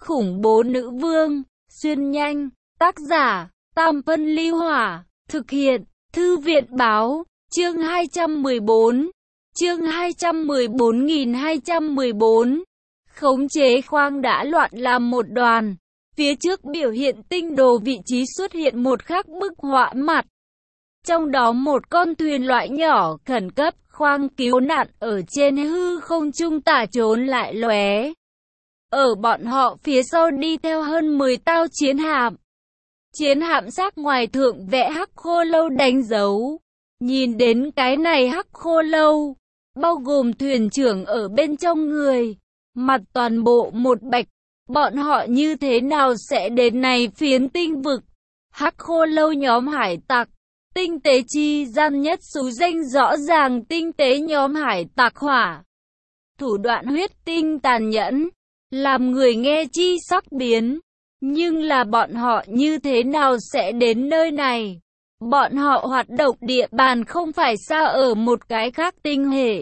khủng bố nữ vương, xuyên nhanh, tác giả, Tam Phân Ly Hỏa, thực hiện, Thư viện Báo, chương 214, chương 214.214, khống chế khoang đã loạn làm một đoàn, phía trước biểu hiện tinh đồ vị trí xuất hiện một khắc bức họa mặt. Trong đó một con thuyền loại nhỏ khẩn cấp, khoang cứu nạn ở trên hư không trung tả trốn lại lóe. Ở bọn họ phía sau đi theo hơn 10 tàu chiến hạm. Chiến hạm sắc ngoài thượng vẽ hắc khô lâu đánh dấu. Nhìn đến cái này hắc khô lâu, bao gồm thuyền trưởng ở bên trong người, mặt toàn bộ một bạch. Bọn họ như thế nào sẽ đến này phiến tinh vực? Hắc khô lâu nhóm hải tặc. Tinh tế chi gian nhất số danh rõ ràng tinh tế nhóm hải tặc hỏa. Thủ đoạn huyết tinh tàn nhẫn, làm người nghe chi sắc biến. Nhưng là bọn họ như thế nào sẽ đến nơi này? Bọn họ hoạt động địa bàn không phải xa ở một cái khác tinh hệ.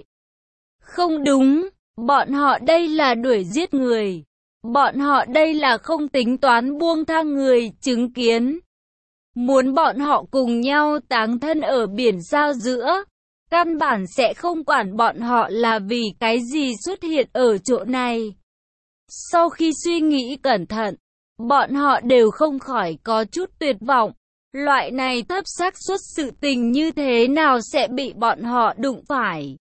Không đúng, bọn họ đây là đuổi giết người. Bọn họ đây là không tính toán buông tha người chứng kiến. Muốn bọn họ cùng nhau táng thân ở biển sao giữa. Căn bản sẽ không quản bọn họ là vì cái gì xuất hiện ở chỗ này. Sau khi suy nghĩ cẩn thận, bọn họ đều không khỏi có chút tuyệt vọng. Loại này thấp xác suất sự tình như thế nào sẽ bị bọn họ đụng phải.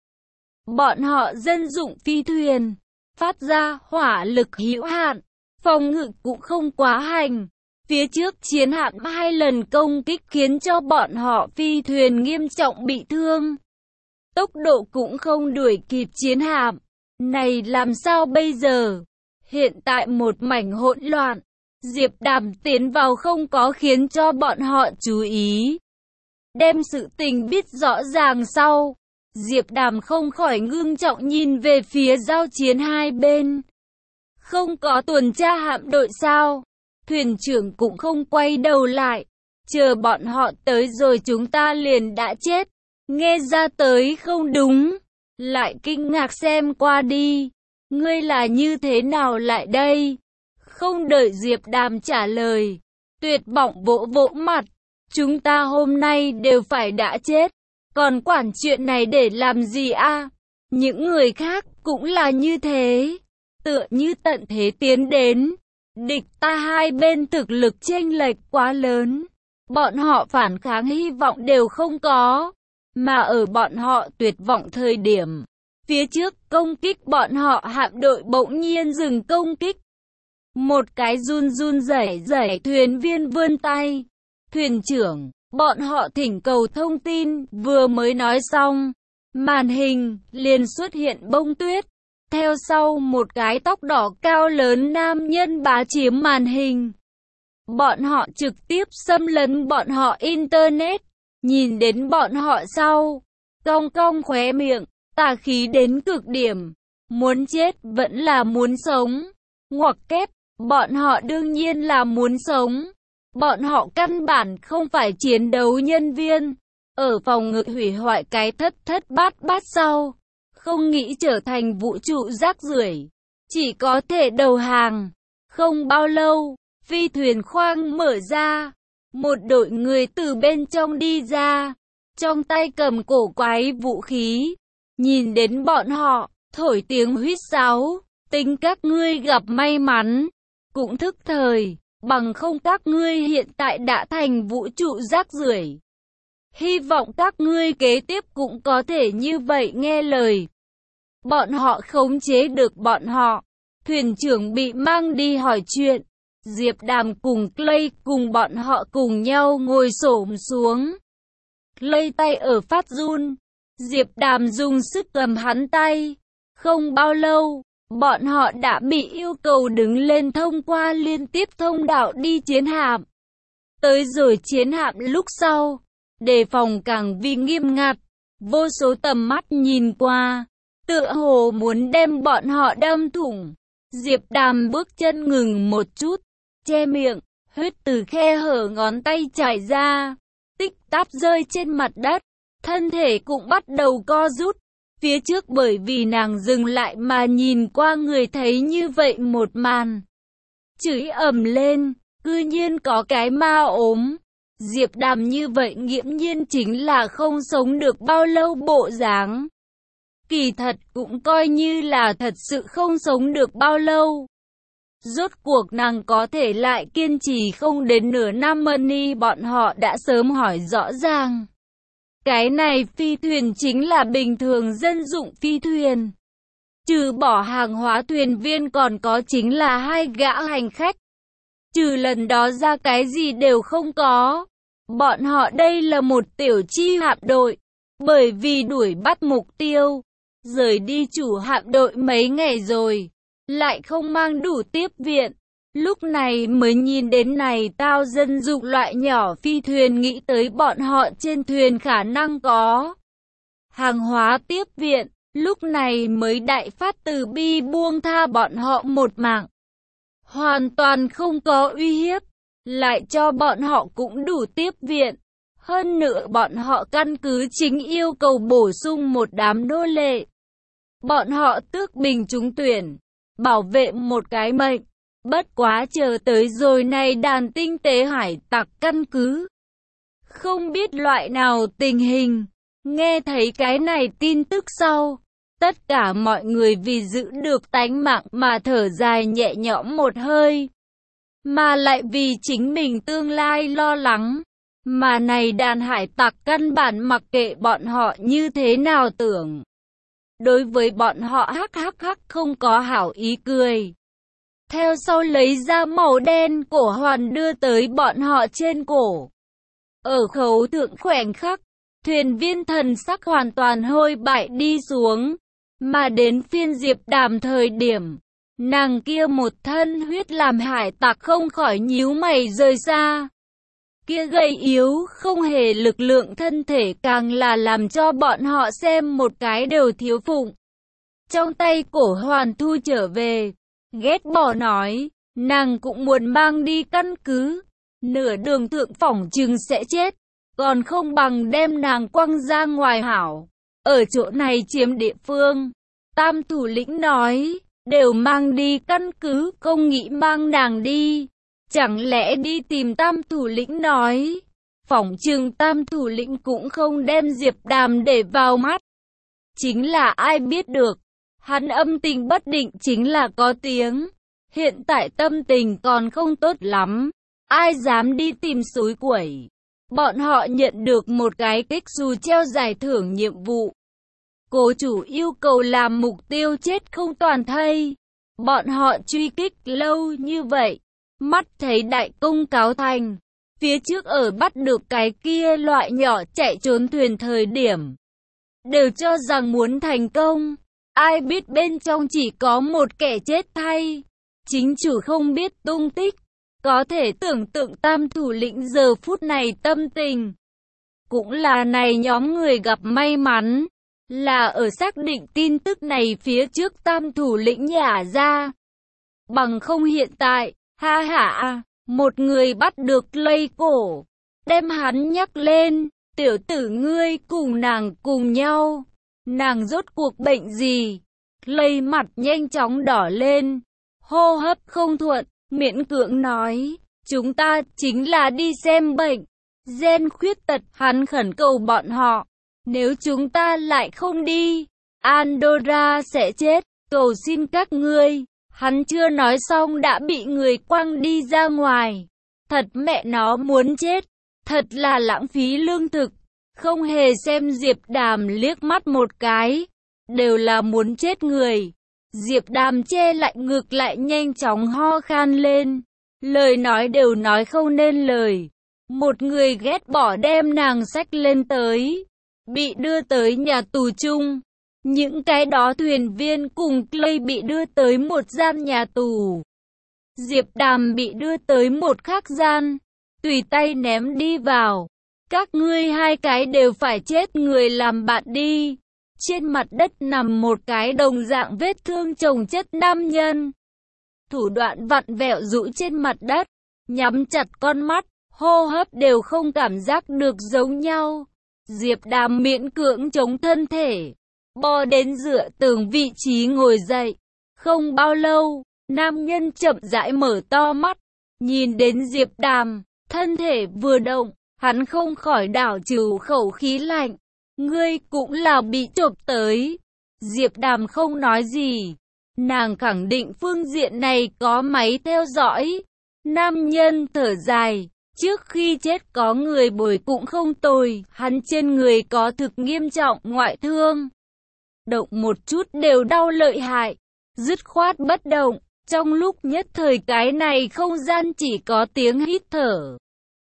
Bọn họ dân dụng phi thuyền, phát ra hỏa lực hữu hạn, phòng ngự cũng không quá hành. Phía trước chiến hạm 2 lần công kích khiến cho bọn họ phi thuyền nghiêm trọng bị thương. Tốc độ cũng không đuổi kịp chiến hạm. Này làm sao bây giờ? Hiện tại một mảnh hỗn loạn. Diệp Đàm tiến vào không có khiến cho bọn họ chú ý. Đem sự tình biết rõ ràng sau. Diệp Đàm không khỏi ngưng trọng nhìn về phía giao chiến hai bên. Không có tuần tra hạm đội sao? Thuyền trưởng cũng không quay đầu lại. Chờ bọn họ tới rồi chúng ta liền đã chết. Nghe ra tới không đúng. Lại kinh ngạc xem qua đi. Ngươi là như thế nào lại đây? Không đợi Diệp Đàm trả lời. Tuyệt vọng vỗ vỗ mặt. Chúng ta hôm nay đều phải đã chết. Còn quản chuyện này để làm gì a? Những người khác cũng là như thế. Tựa như tận thế tiến đến. Địch ta hai bên thực lực chênh lệch quá lớn. Bọn họ phản kháng hy vọng đều không có. Mà ở bọn họ tuyệt vọng thời điểm, phía trước công kích bọn họ hạm đội bỗng nhiên dừng công kích. Một cái run run rẩy rẩy thuyền viên vươn tay. Thuyền trưởng, bọn họ thỉnh cầu thông tin, vừa mới nói xong. Màn hình liền xuất hiện bông tuyết. Theo sau một cái tóc đỏ cao lớn nam nhân bá chiếm màn hình. Bọn họ trực tiếp xâm lấn bọn họ Internet. Nhìn đến bọn họ sau. Cong cong khóe miệng, tà khí đến cực điểm. Muốn chết vẫn là muốn sống. Ngoặc kép, bọn họ đương nhiên là muốn sống. Bọn họ căn bản không phải chiến đấu nhân viên. Ở phòng ngự hủy hoại cái thất thất bát bát sau. Không nghĩ trở thành vũ trụ rác rưởi, chỉ có thể đầu hàng. Không bao lâu, phi thuyền khoang mở ra. Một đội người từ bên trong đi ra. Trong tay cầm cổ quái vũ khí. Nhìn đến bọn họ, thổi tiếng huýt sáo. Tính các ngươi gặp may mắn. Cũng thức thời, bằng không các ngươi hiện tại đã thành vũ trụ rác rưởi. Hy vọng các ngươi kế tiếp cũng có thể như vậy nghe lời. Bọn họ khống chế được bọn họ. Thuyền trưởng bị mang đi hỏi chuyện. Diệp Đàm cùng Clay cùng bọn họ cùng nhau ngồi xổm xuống. Clay tay ở phát run. Diệp Đàm dùng sức cầm hắn tay. Không bao lâu, bọn họ đã bị yêu cầu đứng lên thông qua liên tiếp thông đạo đi chiến hạm. Tới rồi chiến hạm lúc sau, đề phòng càng vì nghiêm ngặt. Vô số tầm mắt nhìn qua, tựa hồ muốn đem bọn họ đâm thủng. Diệp Đàm bước chân ngừng một chút, che miệng, huyết từ khe hở ngón tay chảy ra, tích táp rơi trên mặt đất, thân thể cũng bắt đầu co rút. Phía trước bởi vì nàng dừng lại mà nhìn qua người thấy như vậy một màn. chửi ầm lên, cư nhiên có cái ma ốm. Diệp Đàm như vậy nghiễm nhiên chính là không sống được bao lâu bộ dáng. Kỳ thật cũng coi như là thật sự không sống được bao lâu. Rốt cuộc nàng có thể lại kiên trì không đến nửa năm Money bọn họ đã sớm hỏi rõ ràng. Cái này phi thuyền chính là bình thường dân dụng phi thuyền. Trừ bỏ hàng hóa thuyền viên còn có chính là 2 gã hành khách. Trừ lần đó ra cái gì đều không có. Bọn họ đây là một tiểu chi hạm đội. Bởi vì đuổi bắt mục tiêu, rời đi chủ hạm đội mấy ngày rồi, lại không mang đủ tiếp viện. Lúc này mới nhìn đến này tao dân dụng loại nhỏ phi thuyền, nghĩ tới bọn họ trên thuyền khả năng có hàng hóa tiếp viện. Lúc này mới đại phát từ bi buông tha bọn họ một mạng. Hoàn toàn không có uy hiếp, lại cho bọn họ cũng đủ tiếp viện. Hơn nữa bọn họ căn cứ chính yêu cầu bổ sung một đám nô lệ. Bọn họ tước bình trúng tuyển, bảo vệ một cái mệnh. Bất quá chờ tới rồi này đàn tinh tế hải tặc căn cứ. Không biết loại nào tình hình. Nghe thấy cái này tin tức sau, tất cả mọi người vì giữ được tánh mạng mà thở dài nhẹ nhõm một hơi. Mà lại vì chính mình tương lai lo lắng. Mà này đàn hải tặc căn bản mặc kệ bọn họ như thế nào tưởng. Đối với bọn họ hắc không có hảo ý cười. Theo sau lấy ra màu đen cổ hoàn đưa tới bọn họ trên cổ. Ở khấu thượng khoảnh khắc, thuyền viên thần sắc hoàn toàn hôi bại đi xuống. Mà đến phiên Diệp Đàm thời điểm, nàng kia một thân huyết làm hải tặc không khỏi nhíu mày rời xa. Kia gầy yếu không hề lực lượng thân thể càng là làm cho bọn họ xem một cái đều thiếu phụng. Trong tay cổ hoàn thu trở về, ghét bỏ nói, nàng cũng muốn mang đi căn cứ. Nửa đường thượng phỏng chừng sẽ chết, còn không bằng đem nàng quăng ra ngoài hảo. Ở chỗ này chiếm địa phương, Tam thủ lĩnh nói, đều mang đi căn cứ, không nghĩ mang nàng đi. Chẳng lẽ đi tìm Tam thủ lĩnh nói, phỏng chừng Tam thủ lĩnh cũng không đem Diệp Đàm để vào mắt. Chính là ai biết được, hắn âm tình bất định chính là có tiếng. Hiện tại tâm tình còn không tốt lắm, ai dám đi tìm xúi quẩy. Bọn họ nhận được một cái kích dù treo giải thưởng nhiệm vụ. Cố chủ yêu cầu làm mục tiêu chết không toàn thây. Bọn họ truy kích lâu như vậy, mắt thấy đại công cáo thành. Phía trước ở bắt được cái kia loại nhỏ chạy trốn thuyền thời điểm, đều cho rằng muốn thành công. Ai biết bên trong chỉ có một kẻ chết thay. Chính chủ không biết tung tích. Có thể tưởng tượng Tam thủ lĩnh giờ phút này tâm tình. Cũng là này nhóm người gặp may mắn. Là ở xác định tin tức này phía trước Tam thủ lĩnh nhả ra. Bằng không hiện tại, ha ha, một người bắt được lây cổ. Đem hắn nhắc lên, tiểu tử ngươi cùng nàng cùng nhau. Nàng rốt cuộc bệnh gì? Lây mặt nhanh chóng đỏ lên, hô hấp không thuận, miễn cưỡng nói, chúng ta chính là đi xem bệnh. Gen khuyết tật, hắn khẩn cầu bọn họ, nếu chúng ta lại không đi, Andorra sẽ chết, cầu xin các ngươi. Hắn chưa nói xong đã bị người quăng đi ra ngoài. Thật mẹ nó muốn chết, thật là lãng phí lương thực. Không hề xem Diệp Đàm liếc mắt một cái, đều là muốn chết người. Diệp Đàm che lại ngực lại nhanh chóng ho khan lên, lời nói đều nói không nên lời. Một người ghét bỏ đem nàng xách lên tới, bị đưa tới nhà tù chung. Những cái đó thuyền viên cùng Clay bị đưa tới một gian nhà tù. Diệp Đàm bị đưa tới một khác gian, tùy tay ném đi vào. Các ngươi hai cái đều phải chết, người làm bạn đi. Trên mặt đất nằm một cái đồng dạng vết thương chồng chất nam nhân. Thủ đoạn vặn vẹo rũ trên mặt đất, nhắm chặt con mắt, hô hấp đều không cảm giác được giống nhau. Diệp Đàm miễn cưỡng chống thân thể, bò đến dựa tường vị trí ngồi dậy. Không bao lâu, Nam nhân chậm rãi mở to mắt, nhìn đến Diệp Đàm, thân thể vừa động, hắn không khỏi đảo trừ khẩu khí lạnh. Ngươi cũng là bị chộp tới. Diệp Đàm không nói gì. Nàng khẳng định phương diện này có máy theo dõi. Nam nhân thở dài. Trước khi chết có người bồi cũng không tồi. Hắn trên người có thực nghiêm trọng ngoại thương. Động một chút đều đau lợi hại. Dứt khoát bất động. Trong lúc nhất thời cái này không gian chỉ có tiếng hít thở.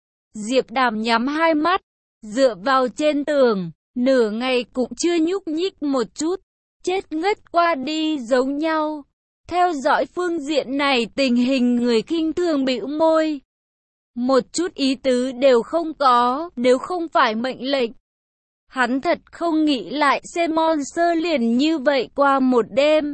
Diệp Đàm nhắm hai mắt, dựa vào trên tường, nửa ngày cũng chưa nhúc nhích một chút, chết ngất qua đi giống nhau. Theo dõi phương diện này tình hình người khinh thường bĩu môi. Một chút ý tứ đều không có, nếu không phải mệnh lệnh. Hắn thật không nghĩ lại xem monster liền như vậy qua một đêm.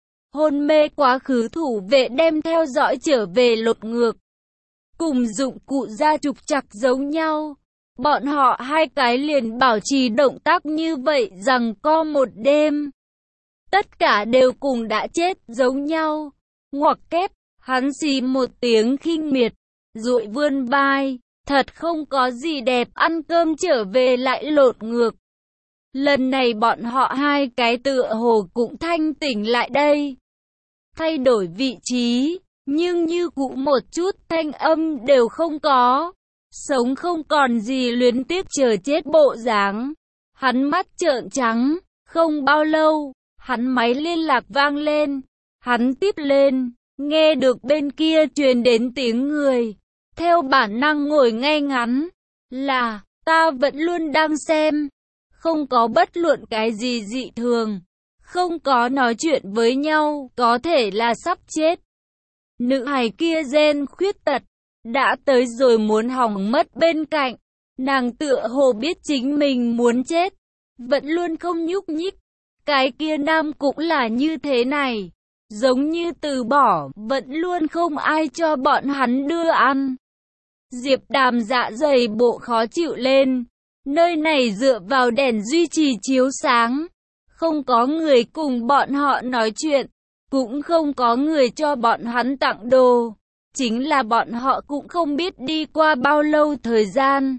Hôn mê quá khứ thủ vệ đem theo dõi trở về lột ngược. Cùng dụng cụ ra trục trặc giống nhau. Bọn họ hai cái liền bảo trì động tác như vậy rằng co một đêm. Tất cả đều cùng đã chết giống nhau. Ngoặc kép, hắn xì một tiếng khinh miệt, duỗi vươn vai. Thật không có gì đẹp, ăn cơm trở về lại lột ngược. Lần này bọn họ hai cái tựa hồ cũng thanh tỉnh lại đây. Thay đổi vị trí, nhưng như cũ một chút thanh âm đều không có. Sống không còn gì luyến tiếc chờ chết bộ dáng. Hắn mắt trợn trắng, không bao lâu, hắn máy liên lạc vang lên. Hắn tiếp lên, nghe được bên kia truyền đến tiếng người. Theo bản năng ngồi ngay ngắn, là, ta vẫn luôn đang xem. Không có bất luận cái gì dị thường. Không có nói chuyện với nhau, có thể là sắp chết. Nữ hài kia gen khuyết tật, đã tới rồi muốn hỏng mất bên cạnh. Nàng tựa hồ biết chính mình muốn chết, vẫn luôn không nhúc nhích. Cái kia nam cũng là như thế này, giống như từ bỏ, vẫn luôn không ai cho bọn hắn đưa ăn. Diệp Đàm dạ dày bộ khó chịu lên, nơi này dựa vào đèn duy trì chiếu sáng. Không có người cùng bọn họ nói chuyện, cũng không có người cho bọn hắn tặng đồ. Chính là bọn họ cũng không biết đi qua bao lâu thời gian.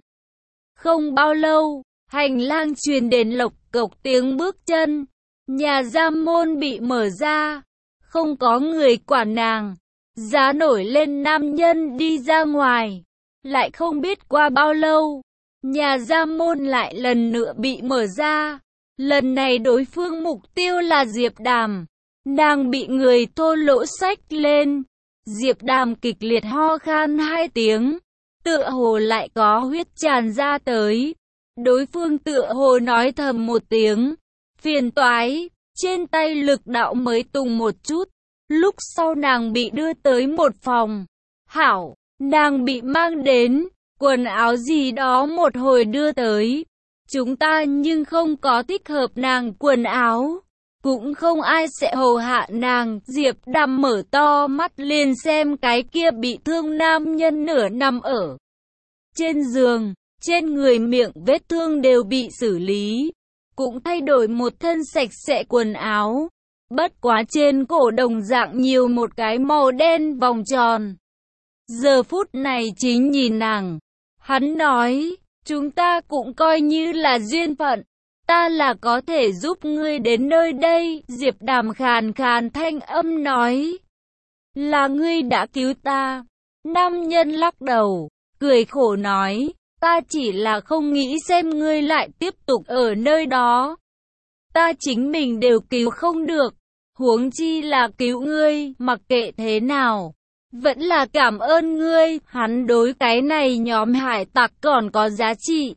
Không bao lâu, hành lang truyền đến lộc cộc tiếng bước chân. Nhà giam môn bị mở ra, không có người quản nàng. Giá nổi lên nam nhân đi ra ngoài. Lại không biết qua bao lâu, nhà giam môn lại lần nữa bị mở ra. Lần này đối phương mục tiêu là Diệp Đàm. Nàng bị người thô lỗ xách lên. Diệp Đàm kịch liệt ho khan hai tiếng. Tựa hồ lại có huyết tràn ra tới. Đối phương tựa hồ nói thầm một tiếng. Phiền toái. Trên tay lực đạo mới tùng một chút. Lúc sau nàng bị đưa tới một phòng. Hảo, nàng bị mang đến. Quần áo gì đó một hồi đưa tới. Chúng ta nhưng không có thích hợp nàng quần áo. Cũng không ai sẽ hầu hạ nàng. Diệp Đàm mở to mắt liền xem cái kia bị thương nam nhân nửa nằm ở trên giường. Trên người miệng vết thương đều bị xử lý. Cũng thay đổi một thân sạch sẽ quần áo. Bất quá trên cổ đồng dạng nhiều một cái màu đen vòng tròn. Giờ phút này chính nhìn nàng. Hắn nói, chúng ta cũng coi như là duyên phận. Ta là có thể giúp ngươi đến nơi đây. Diệp Đàm khàn khàn thanh âm nói. Là ngươi đã cứu ta. Nam nhân lắc đầu, cười khổ nói. Ta chỉ là không nghĩ xem ngươi lại tiếp tục ở nơi đó. Ta chính mình đều cứu không được. Huống chi là cứu ngươi, mặc kệ thế nào. Vẫn là cảm ơn ngươi. Hắn đối cái này nhóm hải tặc còn có giá trị.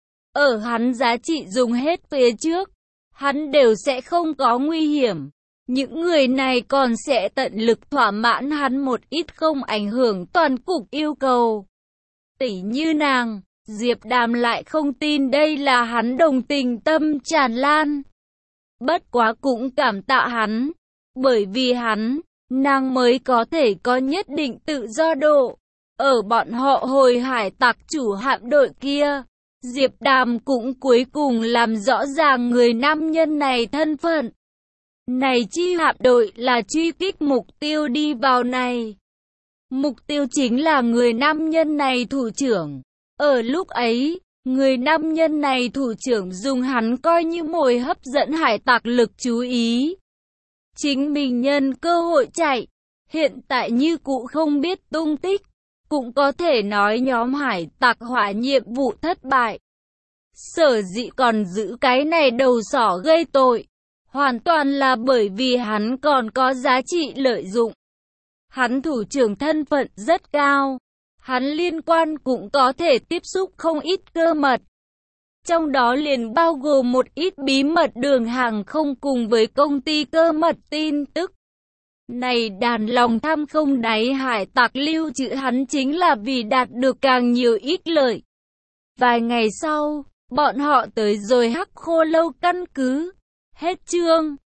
Ở hắn giá trị dùng hết phía trước, hắn đều sẽ không có nguy hiểm. Những người này còn sẽ tận lực thỏa mãn hắn một ít không ảnh hưởng toàn cục yêu cầu. Tỉ như nàng, Diệp Đàm lại không tin đây là hắn đồng tình tâm tràn lan. Bất quá cũng cảm tạ hắn, bởi vì hắn, nàng mới có thể có nhất định tự do độ. Ở bọn họ hồi hải tặc chủ hạm đội kia, Diệp Đàm cũng cuối cùng làm rõ ràng người nam nhân này thân phận. Này chi hạm đội là truy kích mục tiêu đi vào này. Mục tiêu chính là người nam nhân này thủ trưởng. Ở lúc ấy, người nam nhân này thủ trưởng dùng hắn coi như mồi hấp dẫn hải tặc lực chú ý. Chính mình nhân cơ hội chạy, hiện tại như cụ không biết tung tích, cũng có thể nói nhóm hải tặc hỏa nhiệm vụ thất bại. Sở dĩ còn giữ cái này đầu sỏ gây tội, hoàn toàn là bởi vì hắn còn có giá trị lợi dụng. Hắn thủ trưởng thân phận rất cao, hắn liên quan cũng có thể tiếp xúc không ít cơ mật. Trong đó liền bao gồm một ít bí mật đường hàng không cùng với công ty cơ mật tin tức. Này đàn lòng tham không đáy hải tặc lưu trữ hắn chính là vì đạt được càng nhiều ít lợi. Vài ngày sau, bọn họ tới rồi Hắc Khô Lâu căn cứ. Hết chương.